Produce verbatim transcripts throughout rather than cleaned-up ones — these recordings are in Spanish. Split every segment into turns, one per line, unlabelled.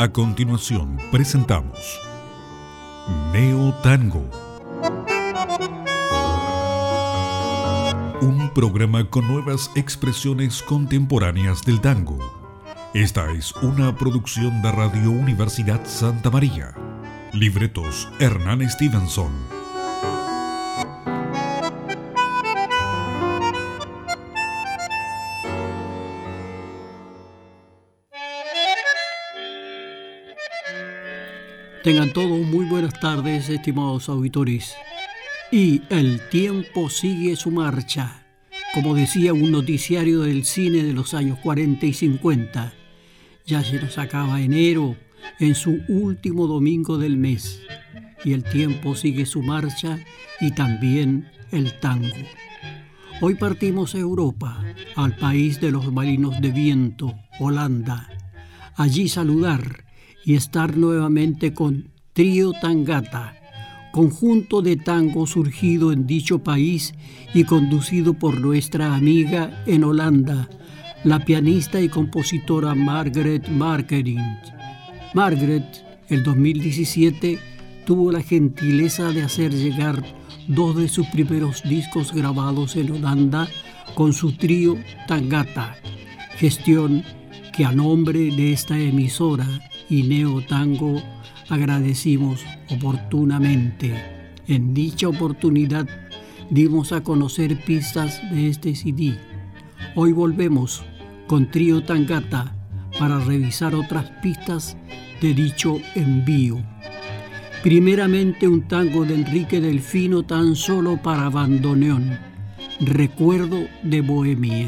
A continuación presentamos Neo Tango, un programa con nuevas expresiones contemporáneas del tango. Esta es una producción de Radio Universidad Santa María. Libretos Hernán Stevenson.
Tengan todos muy buenas tardes, estimados auditores. Y el tiempo sigue su marcha, como decía un noticiario del cine de los años cuarenta y cincuenta. Ya se nos acaba enero, en su último domingo del mes, y el tiempo sigue su marcha y también el tango. Hoy partimos a Europa, al país de los marinos de viento, Holanda. Allí saludar y estar nuevamente con Trío Tangata, conjunto de tango surgido en dicho país y conducido por nuestra amiga en Holanda, la pianista y compositora Margaret Markering. Margaret, el dos mil diecisiete, tuvo la gentileza de hacer llegar dos de sus primeros discos grabados en Holanda con su trío Tangata, gestión que a nombre de esta emisora y Neo Tango agradecimos oportunamente. En dicha oportunidad dimos a conocer pistas de este C D. Hoy volvemos con Trío Tangata para revisar otras pistas de dicho envío. Primeramente un tango de Enrique Delfino, Tan solo para bandoneón, Recuerdo de Bohemia.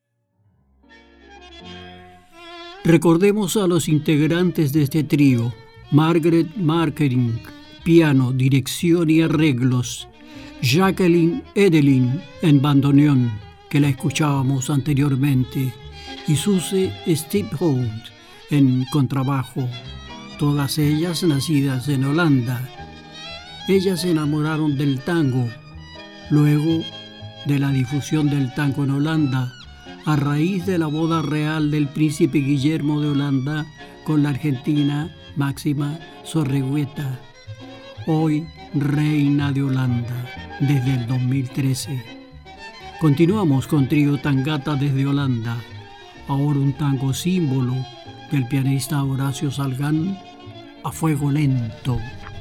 Recordemos a los integrantes de este trío, Margaret Markering, piano, dirección y arreglos. Jacqueline Edelin en bandoneón, que la escuchábamos anteriormente, y Suze Stipholt en contrabajo, todas ellas nacidas en Holanda. Ellas se enamoraron del tango, luego de la difusión del tango en Holanda, a raíz de la boda real del príncipe Guillermo de Holanda con la argentina Máxima Zorreguieta, hoy reina de Holanda desde el dos mil trece. Continuamos con Trío Tangata desde Holanda, ahora un tango símbolo del pianista Horacio Salgán, A Fuego Lento.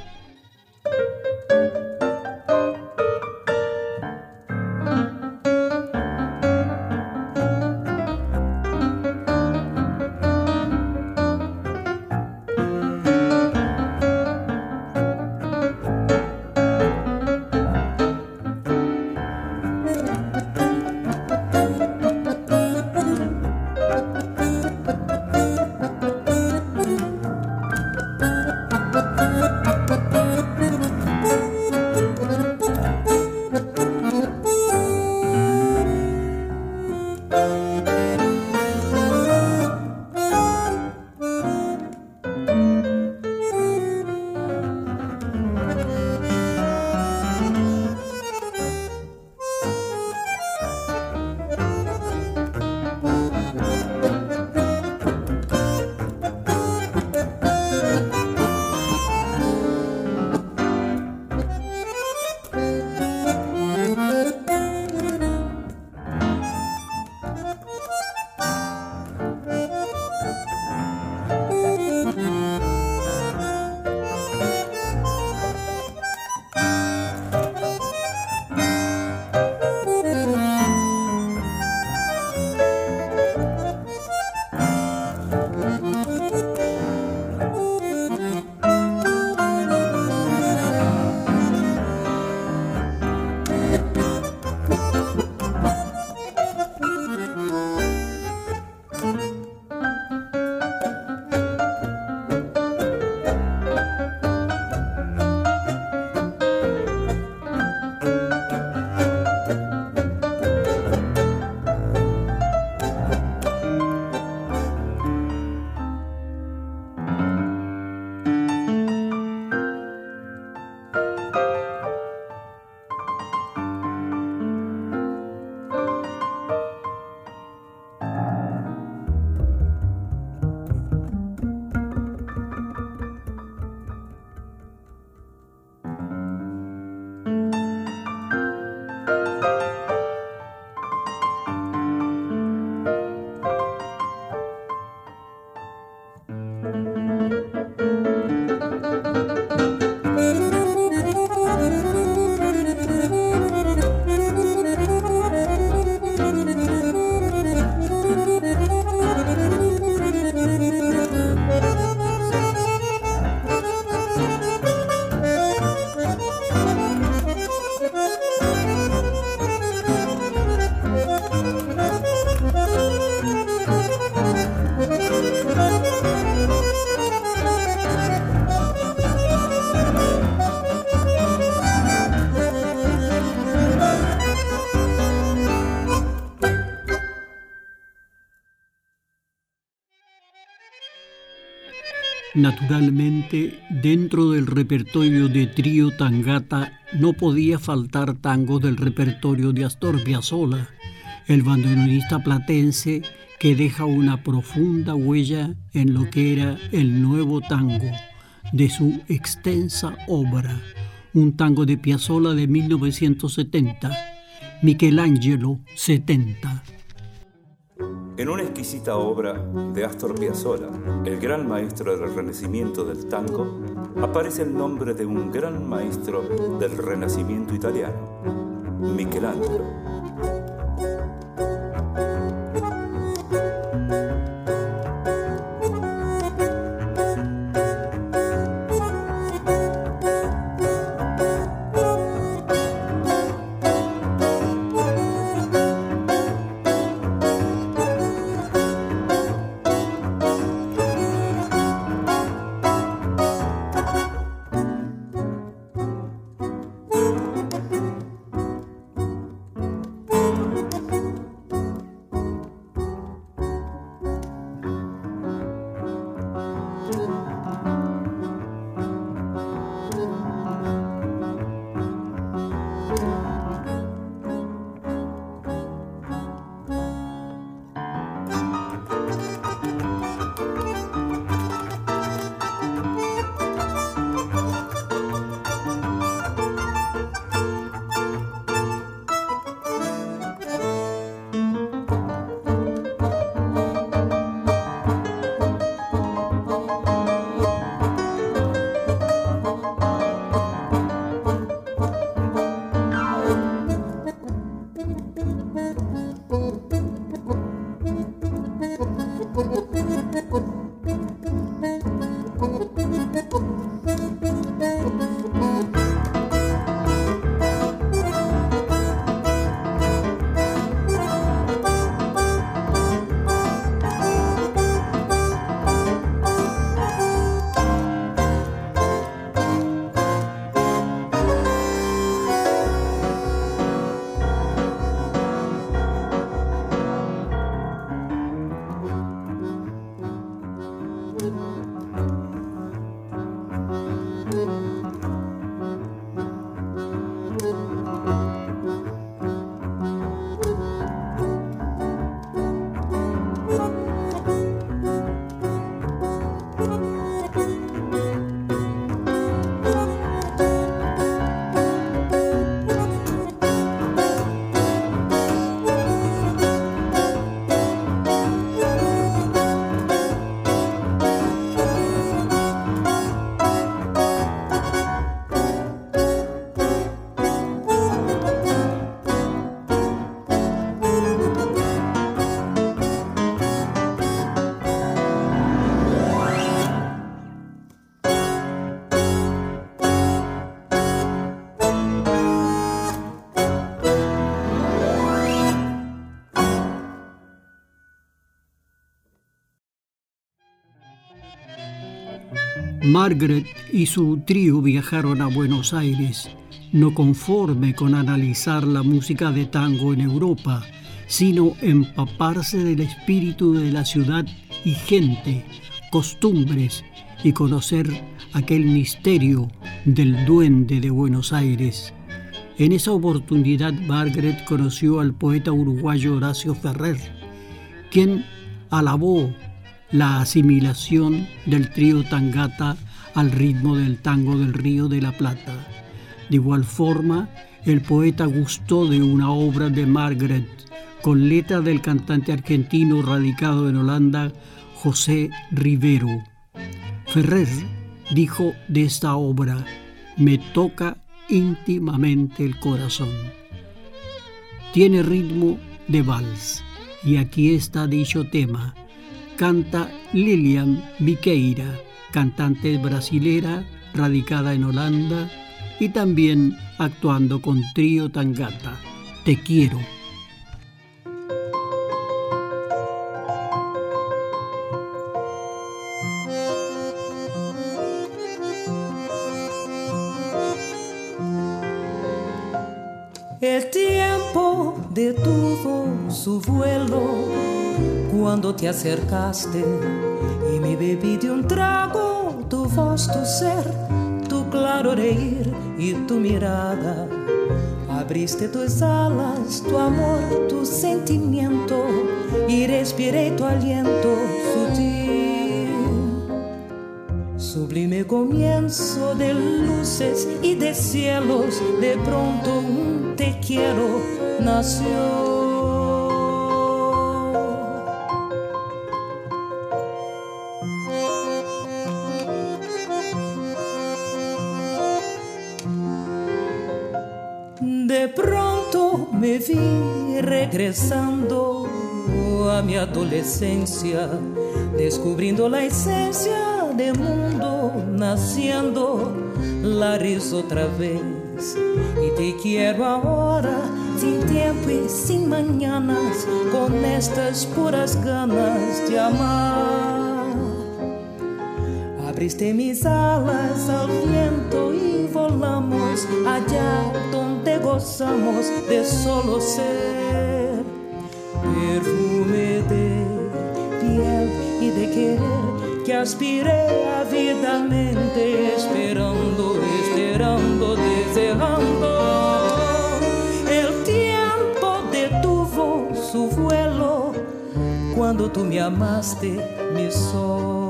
Naturalmente, dentro del repertorio de Trío Tangata no podía faltar tangos del repertorio de Astor Piazzolla, el bandoneonista platense que deja una profunda huella en lo que era el nuevo tango de su extensa obra, un tango de Piazzolla de mil novecientos setenta, Michelangelo setenta.
En una exquisita obra de Astor Piazzolla, el gran maestro del renacimiento del tango, aparece el nombre de un gran maestro del renacimiento italiano, Michelangelo.
Margaret y su trío viajaron a Buenos Aires, no conforme con analizar la música de tango en Europa, sino empaparse del espíritu de la ciudad y gente, costumbres, y conocer aquel misterio del duende de Buenos Aires. En esa oportunidad, Margaret conoció al poeta uruguayo Horacio Ferrer, quien alabó la asimilación del trío Tangata al ritmo del tango del Río de la Plata. De igual forma, el poeta gustó de una obra de Margaret con letra del cantante argentino radicado en Holanda, José Rivero. Ferrer dijo de esta obra: me toca íntimamente el corazón. Tiene ritmo de vals, y aquí está dicho tema. Canta Lilian Viqueira, cantante brasilera radicada en Holanda y también actuando con Trío Tangata. Te quiero.
El tiempo detuvo su vuelo cuando te acercaste y me bebí de un trago tu voz, tu ser, tu claro reír y tu mirada. Abriste tus alas, tu amor, tu sentimiento y respiré tu aliento sutil. Sublime comienzo de luces y de cielos, de pronto un te quiero nació. De pronto me vi regresando a mi adolescencia, descubriendo la esencia del mundo, naciendo la risa otra vez. Y te quiero ahora, sin tiempo y sin mañanas, con estas puras ganas de amar. Abriste mis alas al viento y volamos allá donde gozamos de solo ser. Perfume de piel y de querer que aspiré ávidamente, esperando, esperando, deseando. El tiempo detuvo su vuelo cuando tú me amaste, mi sol.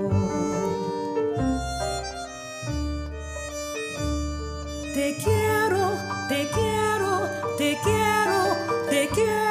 Te quiero, te quiero, te quiero, te quiero.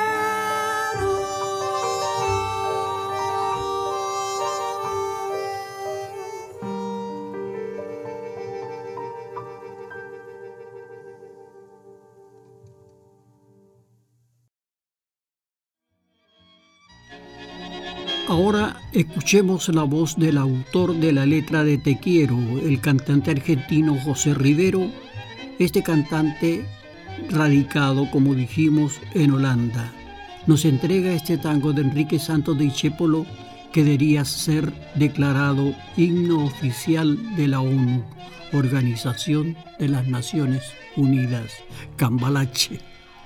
Ahora escuchemos la voz del autor de la letra de Te quiero, el cantante argentino José Rivero. Este cantante radicado, como dijimos, en Holanda, nos entrega este tango de Enrique Santos Discépolo que debería ser declarado himno oficial de la ONU, Organización de las Naciones Unidas, Cambalache.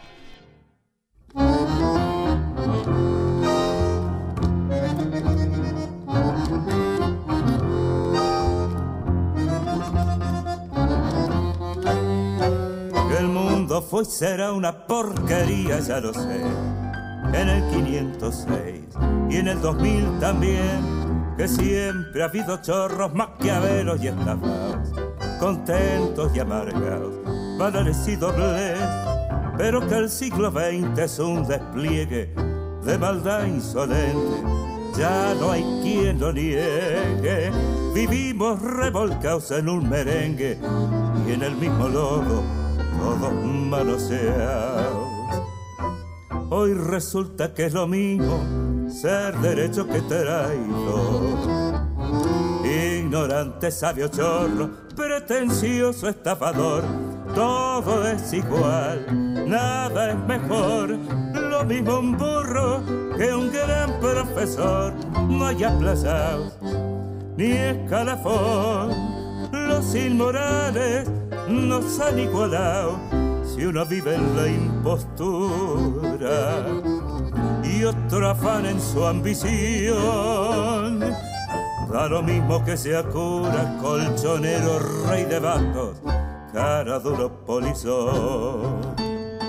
Fue y será una porquería, ya lo sé. En el quinientos seis y en el dos mil también, que siempre ha habido chorros, maquiavelos y estafados, contentos y amargados, banales y dobles, pero que el siglo veinte es un despliegue de maldad insolente. Ya no hay quien lo niegue. Vivimos revolcados en un merengue y en el mismo lodo, todos manoseados. Hoy resulta que es lo mismo ser derecho que traidor, ignorante, sabio, chorro, pretencioso, estafador. Todo es igual, nada es mejor, lo mismo un burro que un gran profesor. No hay aplazados, ni escalafón. Los inmorales nos han igualado si uno vive en la impostura y otro afana en su ambición. Da lo mismo que sea cura, colchonero, rey de bastos, cara duro polizón.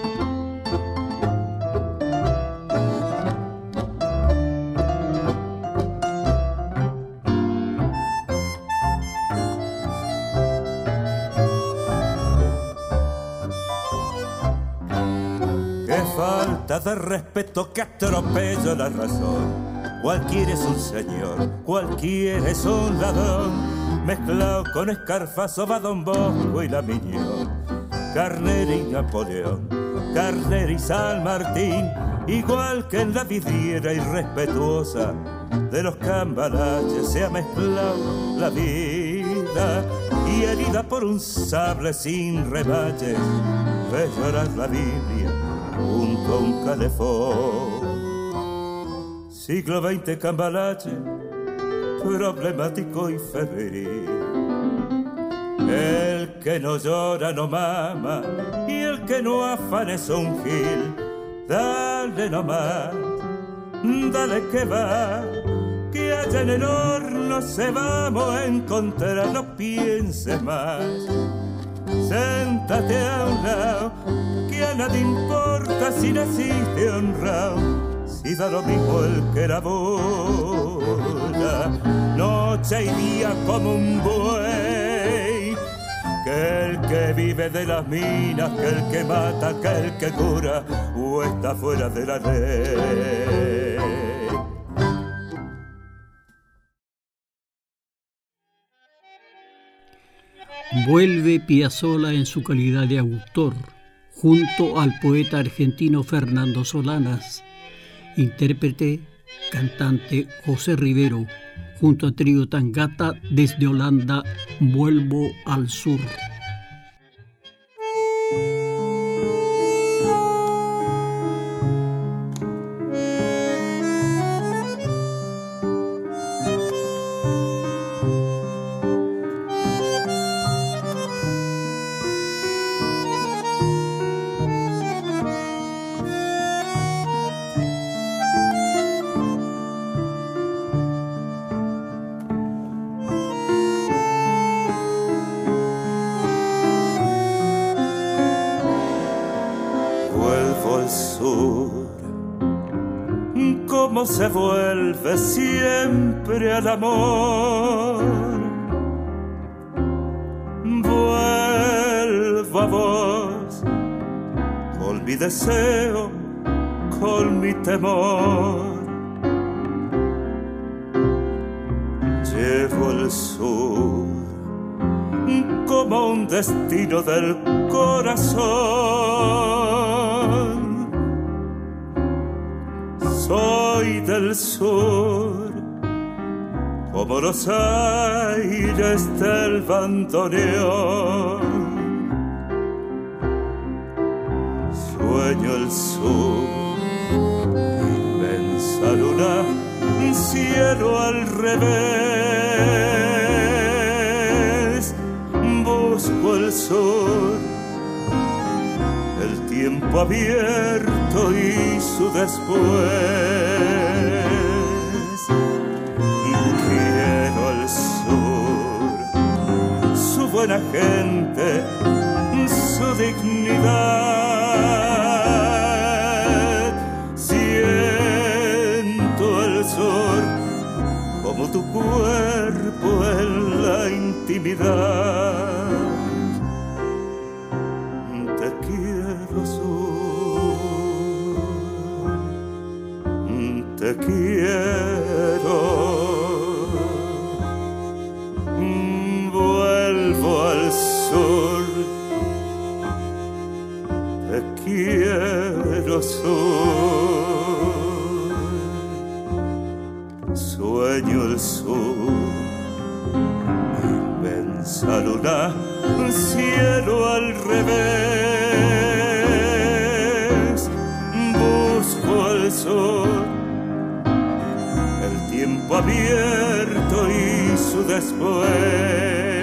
De respeto que atropella la razón. Cualquiera es un señor, cualquiera es un ladrón, mezclado con Escarfazo, va Don Bosco y la Miñón, Carnera y Napoleón, Carnera y San Martín, igual que en la vidriera irrespetuosa de los cambalaches se ha mezclado la vida, y herida por un sable sin remaches ve llorar la Biblia junto a un calefón. Siglo veinte cambalache, problemático y febril. El que no llora no mama y el que no afana es un gil. Dale nomás, dale que va, que allá en el horno se vamos a encontrar, no pienses más. Séntate a un lado, que a nadie importa si naciste honrado, si da lo mismo el que labora, noche y día como un buey, que el que vive de las minas, que el que mata, que el que cura, o está fuera de la ley.
Vuelve Piazzolla en su calidad de autor, junto al poeta argentino Fernando Solanas, intérprete, cantante José Rivero, junto a Trío Tangata desde Holanda, Vuelvo al Sur.
Cómo se vuelve siempre al amor. Vuelvo a vos con mi deseo, con mi temor. Llevo el sur como un destino del corazón. Soy del sur, como los aires del bandoneón. Sueño el sur, inmensa luna, cielo al revés. Busco el sur, el tiempo abierto y su después. Quiero el sur, su buena gente, su dignidad. Siento el sur como tu cuerpo en la intimidad. Te quiero, vuelvo al sur, te quiero sur, sueño el sur, inmensa luna, cielo al revés, busco el sur. campo abierto y su después.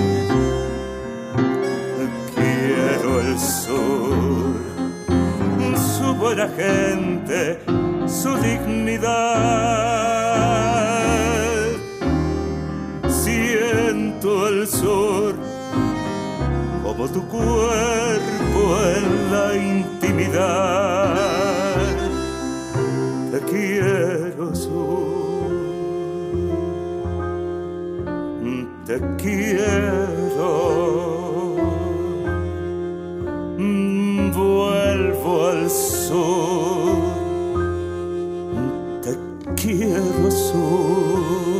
Quiero el sur, su buena gente, su dignidad. Siento el sur como tu cuerpo en la intimidad. Te quiero sur, te quiero. Vuelvo al sur, te quiero sur.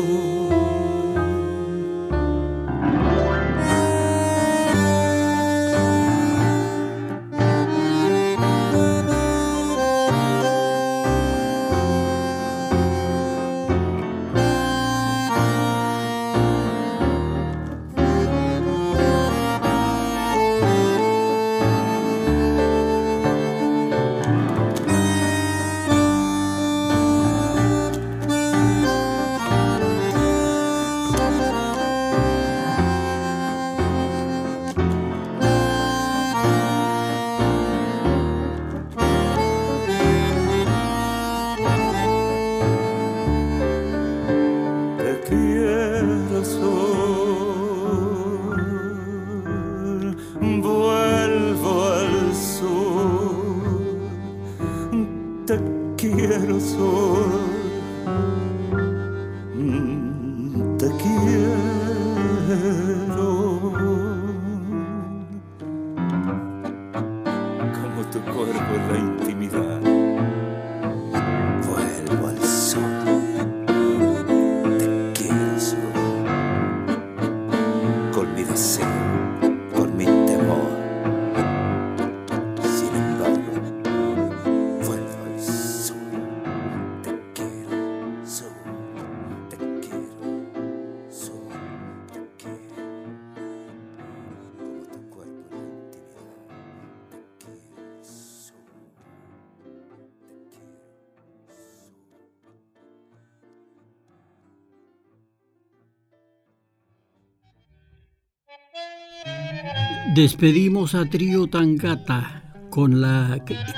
Despedimos a Trío Tangata con la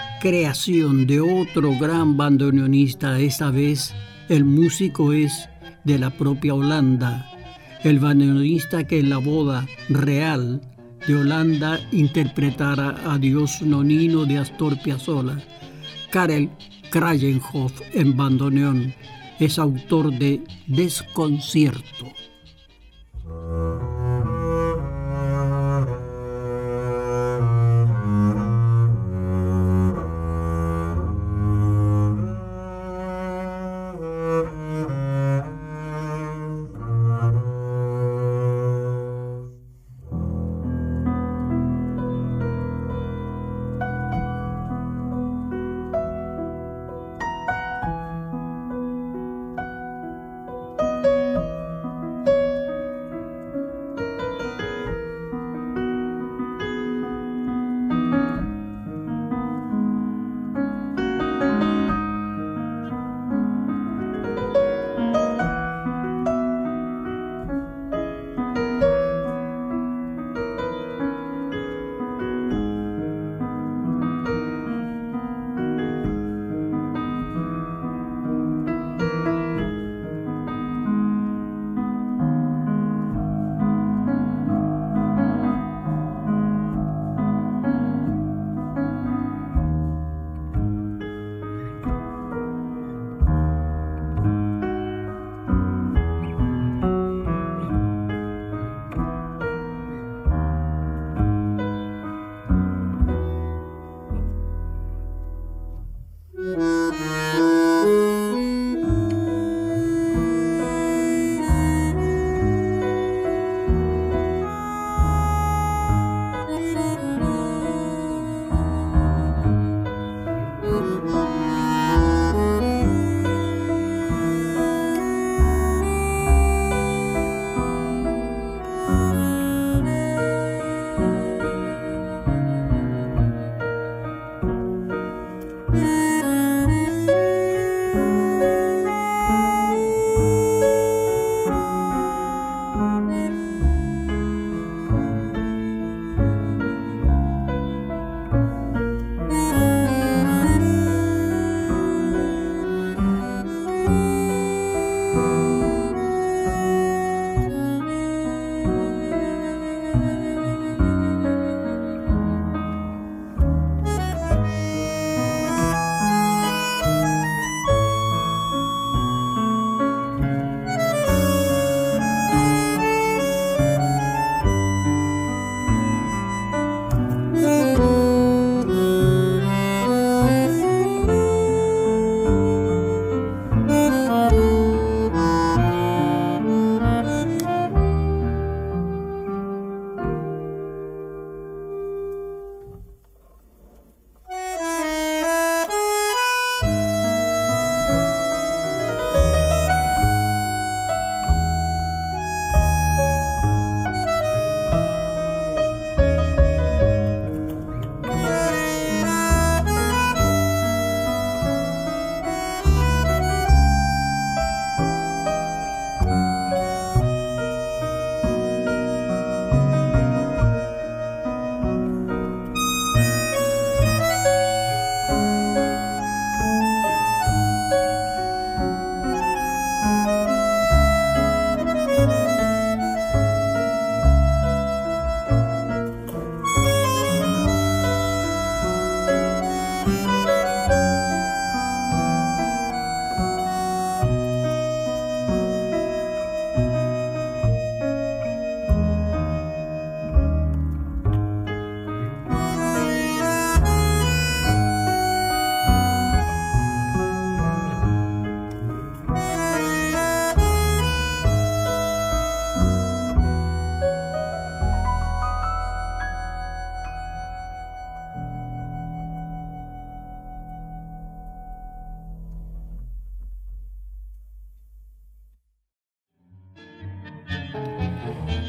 creación de otro gran bandoneonista. Esta vez el músico es de la propia Holanda, el bandoneonista que en la boda real de Holanda interpretara a Dios Nonino de Astor Piazzolla. Karel Kragenhoff en bandoneón es autor de Desconcierto.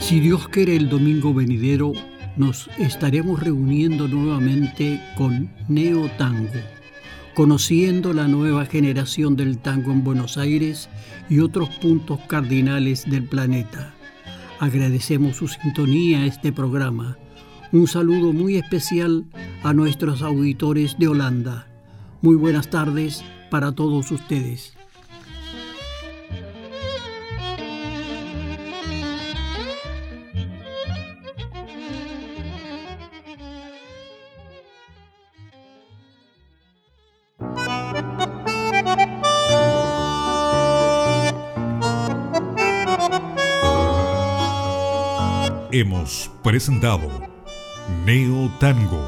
Si Dios quiere, el domingo venidero nos estaremos reuniendo nuevamente con Neo Tango, conociendo la nueva generación del tango en Buenos Aires y otros puntos cardinales del planeta. Agradecemos su sintonía a este programa. Un saludo muy especial a nuestros auditores de Holanda. Muy buenas tardes para todos ustedes.
Hemos presentado Neo Tango,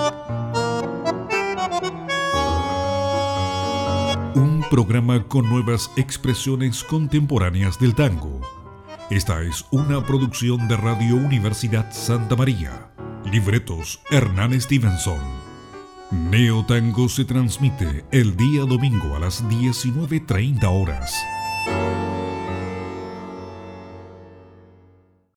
un programa con nuevas expresiones contemporáneas del tango. Esta es una producción de Radio Universidad Santa María. Libretos Hernán Stevenson. Neo Tango se transmite el día domingo a las diecinueve treinta horas.